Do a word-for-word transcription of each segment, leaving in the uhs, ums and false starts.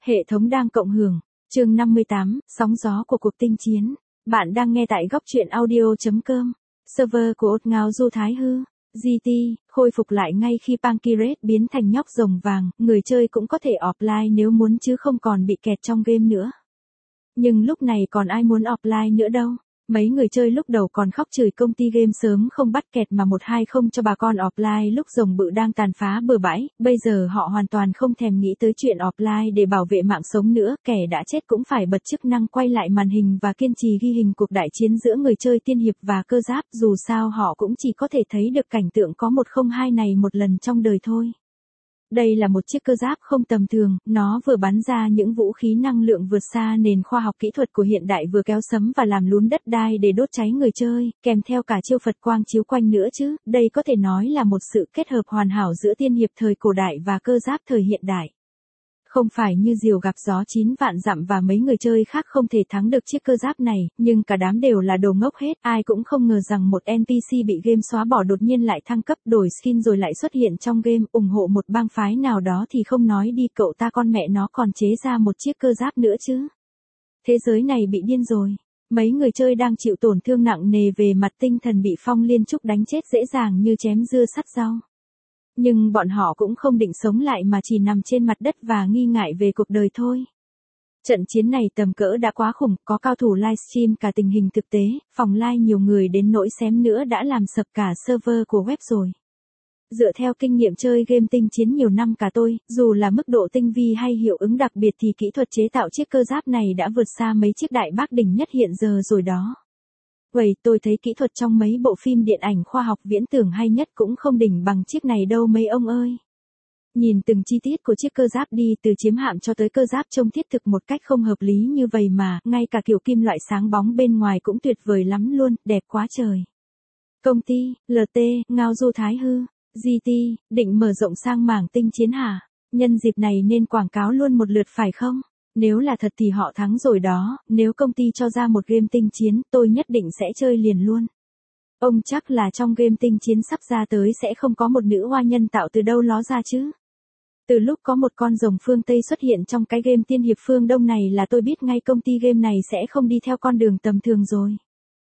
Hệ thống đang cộng hưởng, chương năm mươi tám, sóng gió của cuộc tinh chiến. Bạn đang nghe tại góc truyện audio chấm com. Server của ột ngao du Thái Hư, giê tê, khôi phục lại ngay khi Pankirate biến thành nhóc rồng vàng, người chơi cũng có thể offline nếu muốn chứ không còn bị kẹt trong game nữa. Nhưng lúc này còn ai muốn offline nữa đâu. Mấy người chơi lúc đầu còn khóc chửi công ty game sớm không bắt kẹt mà một hai không cho bà con offline lúc rồng bự đang tàn phá bừa bãi, bây giờ họ hoàn toàn không thèm nghĩ tới chuyện offline để bảo vệ mạng sống nữa, kẻ đã chết cũng phải bật chức năng quay lại màn hình và kiên trì ghi hình cuộc đại chiến giữa người chơi tiên hiệp và cơ giáp, dù sao họ cũng chỉ có thể thấy được cảnh tượng có một không hai này một lần trong đời thôi. Đây là một chiếc cơ giáp không tầm thường, nó vừa bắn ra những vũ khí năng lượng vượt xa nền khoa học kỹ thuật của hiện đại, vừa kéo sấm và làm lún đất đai để đốt cháy người chơi, kèm theo cả chiêu Phật quang chiếu quanh nữa chứ, đây có thể nói là một sự kết hợp hoàn hảo giữa tiên hiệp thời cổ đại và cơ giáp thời hiện đại. Không phải như diều gặp gió chín vạn dặm và mấy người chơi khác không thể thắng được chiếc cơ giáp này, nhưng cả đám đều là đồ ngốc hết, ai cũng không ngờ rằng một en pê xê bị game xóa bỏ đột nhiên lại thăng cấp đổi skin rồi lại xuất hiện trong game, ủng hộ một bang phái nào đó thì không nói đi, cậu ta con mẹ nó còn chế ra một chiếc cơ giáp nữa chứ. Thế giới này bị điên rồi. Mấy người chơi đang chịu tổn thương nặng nề về mặt tinh thần bị Phong Liên Trúc đánh chết dễ dàng như chém dưa sắt rau. Nhưng bọn họ cũng không định sống lại mà chỉ nằm trên mặt đất và nghi ngại về cuộc đời thôi. Trận chiến này tầm cỡ đã quá khủng, có cao thủ livestream cả tình hình thực tế, phòng live nhiều người đến nỗi xém nữa đã làm sập cả server của web rồi. Dựa theo kinh nghiệm chơi game tinh chiến nhiều năm cả tôi, dù là mức độ tinh vi hay hiệu ứng đặc biệt thì kỹ thuật chế tạo chiếc cơ giáp này đã vượt xa mấy chiếc đại bác đỉnh nhất hiện giờ rồi đó. Vậy tôi thấy kỹ thuật trong mấy bộ phim điện ảnh khoa học viễn tưởng hay nhất cũng không đỉnh bằng chiếc này đâu mấy ông ơi. Nhìn từng chi tiết của chiếc cơ giáp đi từ chiếm hạm cho tới cơ giáp trông thiết thực một cách không hợp lý như vậy mà, ngay cả kiểu kim loại sáng bóng bên ngoài cũng tuyệt vời lắm luôn, đẹp quá trời. Công ty, lờ tê, Ngao Du Thái Hư, giê tê, định mở rộng sang mảng tinh chiến hả? Nhân dịp này nên quảng cáo luôn một lượt phải không? Nếu là thật thì họ thắng rồi đó, nếu công ty cho ra một game tinh chiến, tôi nhất định sẽ chơi liền luôn. Ông chắc là trong game tinh chiến sắp ra tới sẽ không có một nữ hoa nhân tạo từ đâu ló ra chứ. Từ lúc có một con rồng phương Tây xuất hiện trong cái game tiên hiệp phương Đông này là tôi biết ngay công ty game này sẽ không đi theo con đường tầm thường rồi.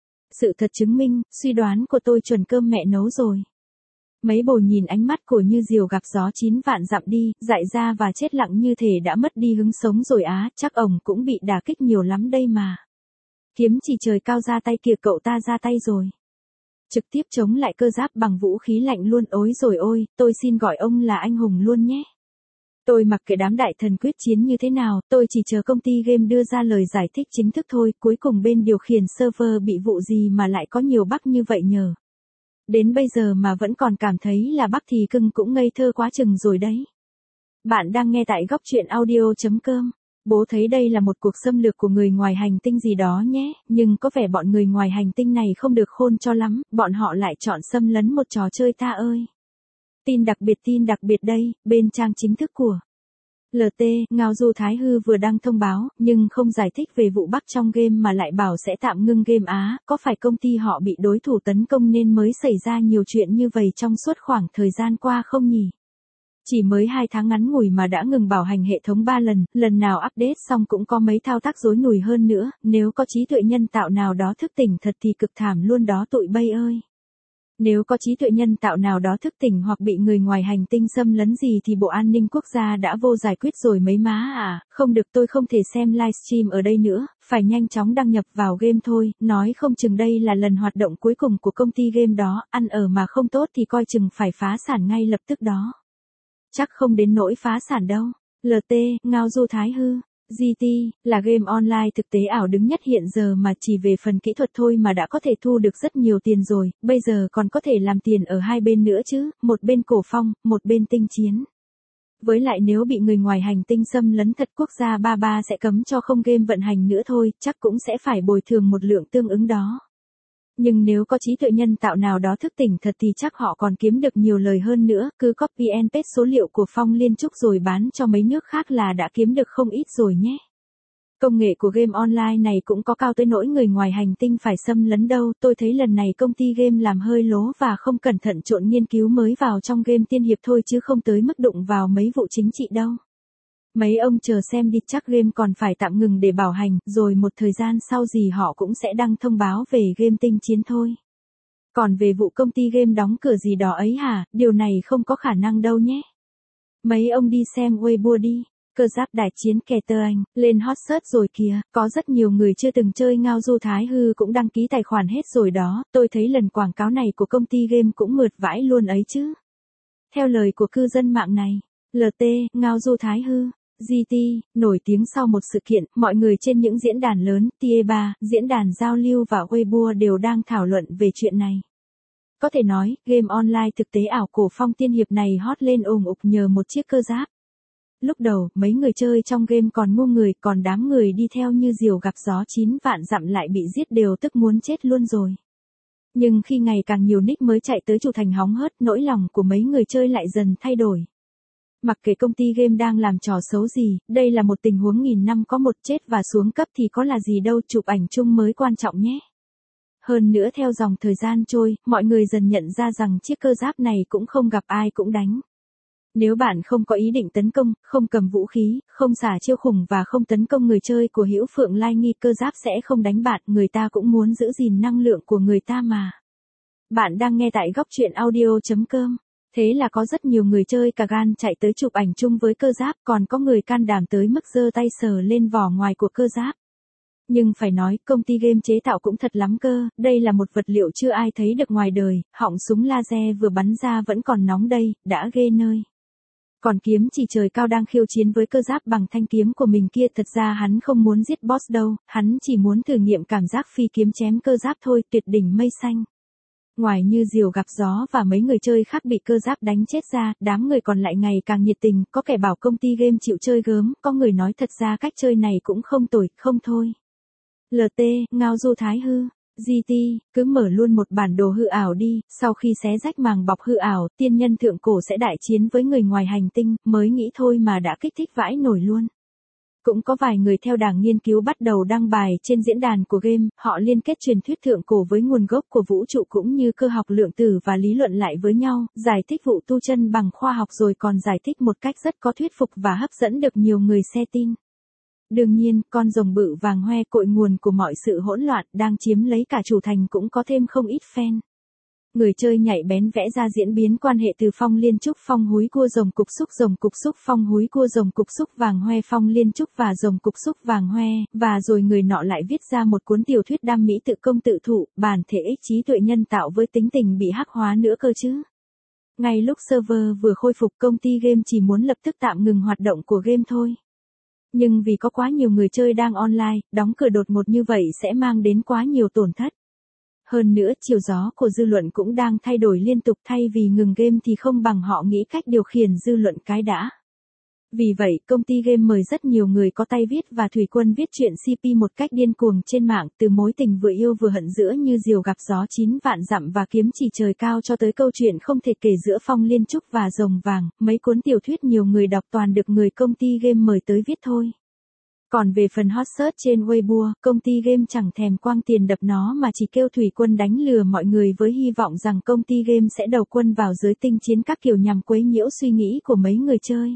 Sự thật chứng minh, suy đoán của tôi chuẩn cơm mẹ nấu rồi. Mấy bồ nhìn ánh mắt của như diều gặp gió chín vạn dặm đi, dại ra và chết lặng như thể đã mất đi hứng sống rồi á, chắc ổng cũng bị đả kích nhiều lắm đây mà. Kiếm chỉ trời cao ra tay kìa, cậu ta ra tay rồi. Trực tiếp chống lại cơ giáp bằng vũ khí lạnh luôn, ối rồi ôi, tôi xin gọi ông là anh hùng luôn nhé. Tôi mặc kệ đám đại thần quyết chiến như thế nào, tôi chỉ chờ công ty game đưa ra lời giải thích chính thức thôi, cuối cùng bên điều khiển server bị vụ gì mà lại có nhiều bug như vậy nhờ. Đến bây giờ mà vẫn còn cảm thấy là bug thì cưng cũng ngây thơ quá chừng rồi đấy. Bạn đang nghe tại góc truyện audio chấm com. Bố thấy đây là một cuộc xâm lược của người ngoài hành tinh gì đó nhé, nhưng có vẻ bọn người ngoài hành tinh này không được khôn cho lắm, bọn họ lại chọn xâm lấn một trò chơi ta ơi. Tin đặc biệt tin đặc biệt đây, bên trang chính thức của lờ tê, Ngao Du Thái Hư vừa đăng thông báo, nhưng không giải thích về vụ bug trong game mà lại bảo sẽ tạm ngưng game á, có phải công ty họ bị đối thủ tấn công nên mới xảy ra nhiều chuyện như vậy trong suốt khoảng thời gian qua không nhỉ? Chỉ mới hai tháng ngắn ngủi mà đã ngừng bảo hành hệ thống ba lần, lần nào update xong cũng có mấy thao tác rối nùi hơn nữa, nếu có trí tuệ nhân tạo nào đó thức tỉnh thật thì cực thảm luôn đó tụi bay ơi. Nếu có trí tuệ nhân tạo nào đó thức tỉnh hoặc bị người ngoài hành tinh xâm lấn gì thì Bộ An ninh Quốc gia đã vô giải quyết rồi mấy má à, không được, tôi không thể xem livestream ở đây nữa, phải nhanh chóng đăng nhập vào game thôi, nói không chừng đây là lần hoạt động cuối cùng của công ty game đó, ăn ở mà không tốt thì coi chừng phải phá sản ngay lập tức đó. Chắc không đến nỗi phá sản đâu. lờ tê, Ngao Du Thái Hư, giê tê, là game online thực tế ảo đứng nhất hiện giờ mà chỉ về phần kỹ thuật thôi mà đã có thể thu được rất nhiều tiền rồi, bây giờ còn có thể làm tiền ở hai bên nữa chứ, một bên cổ phong, một bên tinh chiến. Với lại nếu bị người ngoài hành tinh xâm lấn thật quốc gia ba ba sẽ cấm cho không game vận hành nữa thôi, chắc cũng sẽ phải bồi thường một lượng tương ứng đó. Nhưng nếu có trí tuệ nhân tạo nào đó thức tỉnh thật thì chắc họ còn kiếm được nhiều lời hơn nữa, cứ copy and paste số liệu của Phong Liên Trúc rồi bán cho mấy nước khác là đã kiếm được không ít rồi nhé. Công nghệ của game online này cũng có cao tới nỗi người ngoài hành tinh phải xâm lấn đâu, tôi thấy lần này công ty game làm hơi lố và không cẩn thận trộn nghiên cứu mới vào trong game tiên hiệp thôi chứ không tới mức đụng vào mấy vụ chính trị đâu. Mấy ông chờ xem đi, chắc game còn phải tạm ngừng để bảo hành, rồi một thời gian sau gì họ cũng sẽ đăng thông báo về game tinh chiến thôi. Còn về vụ công ty game đóng cửa gì đó ấy hả, điều này không có khả năng đâu nhé. Mấy ông đi xem Weibo đi. Cơ giáp đại chiến kẻ tơ anh, lên hot search rồi kìa, có rất nhiều người chưa từng chơi Ngao Du Thái Hư cũng đăng ký tài khoản hết rồi đó, tôi thấy lần quảng cáo này của công ty game cũng mượt vãi luôn ấy chứ. Theo lời của cư dân mạng này, lờ tê, Ngao Du Thái Hư, giê tê, nổi tiếng sau một sự kiện, mọi người trên những diễn đàn lớn, tê ba, diễn đàn giao lưu và Weibo đều đang thảo luận về chuyện này. Có thể nói, game online thực tế ảo cổ phong tiên hiệp này hot lên ùng ục nhờ một chiếc cơ giáp. Lúc đầu, mấy người chơi trong game còn ngu người, còn đám người đi theo như diều gặp gió chín vạn dặm lại bị giết đều tức muốn chết luôn rồi. Nhưng khi ngày càng nhiều nick mới chạy tới chủ thành hóng hớt, nỗi lòng của mấy người chơi lại dần thay đổi. Mặc kệ công ty game đang làm trò xấu gì, đây là một tình huống nghìn năm có một, chết và xuống cấp thì có là gì đâu, chụp ảnh chung mới quan trọng nhé. Hơn nữa theo dòng thời gian trôi, mọi người dần nhận ra rằng chiếc cơ giáp này cũng không gặp ai cũng đánh. Nếu bạn không có ý định tấn công, không cầm vũ khí, không xả chiêu khủng và không tấn công người chơi của Hữu Phượng Lai Nghi, cơ giáp sẽ không đánh bạn, người ta cũng muốn giữ gìn năng lượng của người ta mà. Bạn đang nghe tại góc truyện audio chấm com. Thế là có rất nhiều người chơi cả gan chạy tới chụp ảnh chung với cơ giáp, còn có người can đảm tới mức giơ tay sờ lên vỏ ngoài của cơ giáp. Nhưng phải nói, công ty game chế tạo cũng thật lắm cơ, đây là một vật liệu chưa ai thấy được ngoài đời, họng súng laser vừa bắn ra vẫn còn nóng đây, đã ghê nơi. Còn kiếm chỉ trời cao đang khiêu chiến với cơ giáp bằng thanh kiếm của mình kia, thật ra hắn không muốn giết boss đâu, hắn chỉ muốn thử nghiệm cảm giác phi kiếm chém cơ giáp thôi, tuyệt đỉnh mây xanh. Ngoài như diều gặp gió và mấy người chơi khác bị cơ giáp đánh chết ra, đám người còn lại ngày càng nhiệt tình, có kẻ bảo công ty game chịu chơi gớm, có người nói thật ra cách chơi này cũng không tồi, không thôi. lờ tê, Ngao Du Thái Hư, giê tê, cứ mở luôn một bản đồ hư ảo đi, sau khi xé rách màng bọc hư ảo, tiên nhân thượng cổ sẽ đại chiến với người ngoài hành tinh, mới nghĩ thôi mà đã kích thích vãi nổi luôn. Cũng có vài người theo đảng nghiên cứu bắt đầu đăng bài trên diễn đàn của game, họ liên kết truyền thuyết thượng cổ với nguồn gốc của vũ trụ cũng như cơ học lượng tử và lý luận lại với nhau, giải thích vụ tu chân bằng khoa học rồi còn giải thích một cách rất có thuyết phục và hấp dẫn được nhiều người xe tin. Đương nhiên, con rồng bự vàng hoe cội nguồn của mọi sự hỗn loạn đang chiếm lấy cả chủ thành cũng có thêm không ít fan. Người chơi nhạy bén vẽ ra diễn biến quan hệ từ phong liên trúc phong húi cua rồng cục xúc rồng cục xúc phong húi cua rồng cục xúc vàng hoe phong liên trúc và rồng cục xúc vàng hoe, và rồi người nọ lại viết ra một cuốn tiểu thuyết đam mỹ tự công tự thụ, bản thể ích trí tuệ nhân tạo với tính tình bị hắc hóa nữa cơ chứ. Ngay lúc server vừa khôi phục, công ty game chỉ muốn lập tức tạm ngừng hoạt động của game thôi. Nhưng vì có quá nhiều người chơi đang online, đóng cửa đột ngột như vậy sẽ mang đến quá nhiều tổn thất. Hơn nữa, chiều gió của dư luận cũng đang thay đổi liên tục, thay vì ngừng game thì không bằng họ nghĩ cách điều khiển dư luận cái đã. Vì vậy, công ty game mời rất nhiều người có tay viết và thủy quân viết chuyện xê pê một cách điên cuồng trên mạng, từ mối tình vừa yêu vừa hận giữa như diều gặp gió chín vạn dặm và kiếm chỉ trời cao cho tới câu chuyện không thể kể giữa phong liên trúc và rồng vàng, mấy cuốn tiểu thuyết nhiều người đọc toàn được người công ty game mời tới viết thôi. Còn về phần hot search trên Weibo, công ty game chẳng thèm quăng tiền đập nó mà chỉ kêu thủy quân đánh lừa mọi người với hy vọng rằng công ty game sẽ đầu quân vào giới tinh chiến các kiểu nhằm quấy nhiễu suy nghĩ của mấy người chơi.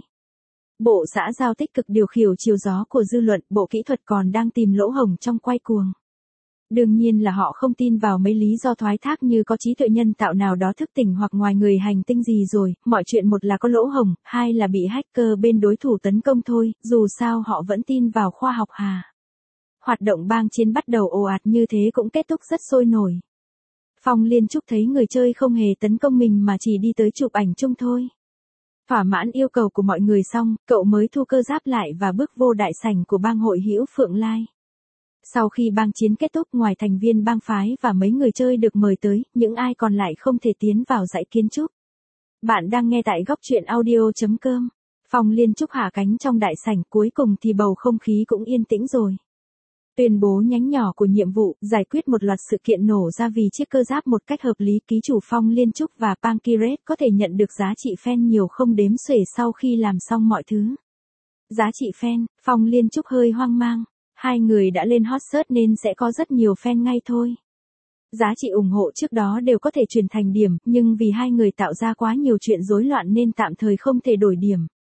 Bộ xã giao tích cực điều khiển chiều gió của dư luận, bộ kỹ thuật còn đang tìm lỗ hổng trong quay cuồng. Đương nhiên là họ không tin vào mấy lý do thoái thác như có trí tuệ nhân tạo nào đó thức tỉnh hoặc ngoài người hành tinh gì rồi, mọi chuyện một là có lỗ hổng, hai là bị hacker bên đối thủ tấn công thôi, dù sao họ vẫn tin vào khoa học hà. Hoạt động bang chiến bắt đầu ồ ạt như thế cũng kết thúc rất sôi nổi. Phong liên trúc thấy người chơi không hề tấn công mình mà chỉ đi tới chụp ảnh chung thôi. Thỏa mãn yêu cầu của mọi người xong, cậu mới thu cơ giáp lại và bước vô đại sảnh của bang hội Hữu Phượng Lai. Sau khi bang chiến kết thúc, ngoài thành viên bang phái và mấy người chơi được mời tới, những ai còn lại không thể tiến vào dãy kiến trúc. Bạn đang nghe tại góc truyện audio chấm com. Phong liên trúc hạ cánh trong đại sảnh, cuối cùng thì bầu không khí cũng yên tĩnh rồi. Tuyên bố nhánh nhỏ của nhiệm vụ, giải quyết một loạt sự kiện nổ ra vì chiếc cơ giáp một cách hợp lý. Ký chủ Phong Liên Trúc và Pankiret có thể nhận được giá trị fan nhiều không đếm xuể sau khi làm xong mọi thứ. Giá trị fan, Phong Liên Trúc hơi hoang mang. Hai người đã lên hot search nên sẽ có rất nhiều fan ngay thôi. Giá trị ủng hộ trước đó đều có thể chuyển thành điểm, nhưng vì hai người tạo ra quá nhiều chuyện rối loạn nên tạm thời không thể đổi điểm.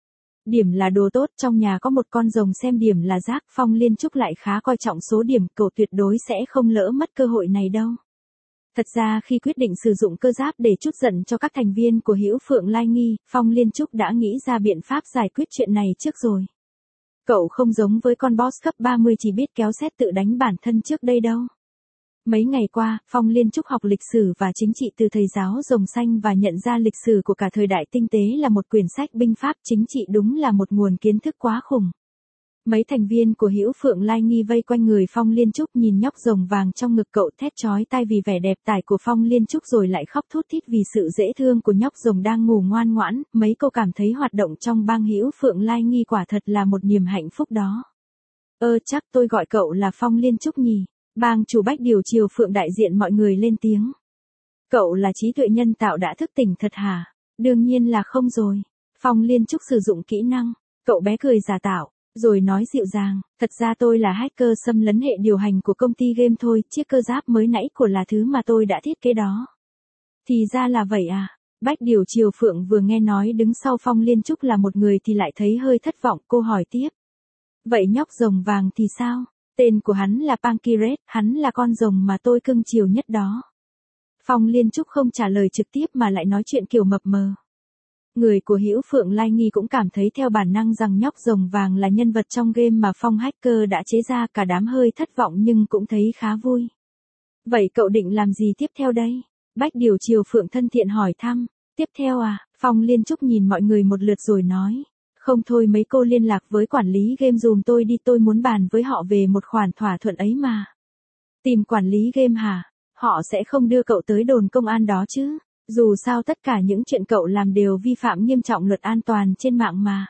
Điểm là đồ tốt, trong nhà có một con rồng xem điểm là rác, Phong Liên Trúc lại khá coi trọng số điểm, cậu tuyệt đối sẽ không lỡ mất cơ hội này đâu. Thật ra khi quyết định sử dụng cơ giáp để trút giận cho các thành viên của Hữu Phượng Lai Nghi, Phong Liên Trúc đã nghĩ ra biện pháp giải quyết chuyện này trước rồi. Cậu không giống với con boss cấp ba mươi chỉ biết kéo xét tự đánh bản thân trước đây đâu. Mấy ngày qua, Phong Liên Trúc học lịch sử và chính trị từ thầy giáo Rồng Xanh và nhận ra lịch sử của cả thời đại tinh tế là một quyển sách binh pháp chính trị đúng là một nguồn kiến thức quá khủng. Mấy thành viên của Hữu Phượng Lai Nghi vây quanh người Phong Liên Trúc nhìn nhóc rồng vàng trong ngực cậu thét chói tai vì vẻ đẹp tải của Phong Liên Trúc rồi lại khóc thút thít vì sự dễ thương của nhóc rồng đang ngủ ngoan ngoãn, mấy cô cảm thấy hoạt động trong bang Hữu Phượng Lai Nghi quả thật là một niềm hạnh phúc đó. Ơ chắc tôi gọi cậu là Phong Liên Trúc nhỉ? Bang chủ Bách Điều Triều Phượng đại diện mọi người lên tiếng. Cậu là trí tuệ nhân tạo đã thức tỉnh thật hả? Đương nhiên là không rồi. Phong Liên Trúc sử dụng kỹ năng, cậu bé cười giả tạo, rồi nói dịu dàng, thật ra tôi là hacker xâm lấn hệ điều hành của công ty game thôi, chiếc cơ giáp mới nãy của là thứ mà tôi đã thiết kế đó. Thì ra là vậy à? Bách Điều Triều Phượng vừa nghe nói đứng sau Phong Liên Trúc là một người thì lại thấy hơi thất vọng, cô hỏi tiếp. Vậy nhóc rồng vàng thì sao? Tên của hắn là Pankiret, hắn là con rồng mà tôi cưng chiều nhất đó. Phong Liên Trúc không trả lời trực tiếp mà lại nói chuyện kiểu mập mờ. Người của Hữu Phượng Lai Nghi cũng cảm thấy theo bản năng rằng nhóc rồng vàng là nhân vật trong game mà Phong hacker đã chế ra, cả đám hơi thất vọng nhưng cũng thấy khá vui. Vậy cậu định làm gì tiếp theo đây? Bách Điều Triều Phượng thân thiện hỏi thăm. Tiếp theo à? Phong Liên Trúc nhìn mọi người một lượt rồi nói. Không thôi mấy cô liên lạc với quản lý game dùm tôi đi, tôi muốn bàn với họ về một khoản thỏa thuận ấy mà. Tìm quản lý game hả? Họ sẽ không đưa cậu tới đồn công an đó chứ? Dù sao tất cả những chuyện cậu làm đều vi phạm nghiêm trọng luật an toàn trên mạng mà.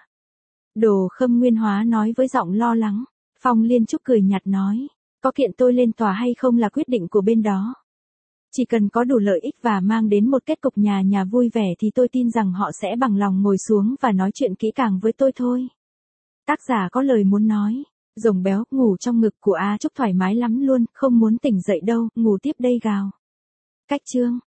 Đồ Khâm Nguyên Hóa nói với giọng lo lắng. Phong Liên Trúc cười nhạt nói. Có kiện tôi lên tòa hay không là quyết định của bên đó. Chỉ cần có đủ lợi ích và mang đến một kết cục nhà nhà vui vẻ thì tôi tin rằng họ sẽ bằng lòng ngồi xuống và nói chuyện kỹ càng với tôi thôi. Tác giả có lời muốn nói. Rồng béo, ngủ trong ngực của A Trúc thoải mái lắm luôn, không muốn tỉnh dậy đâu, ngủ tiếp đây gào. Cách chương.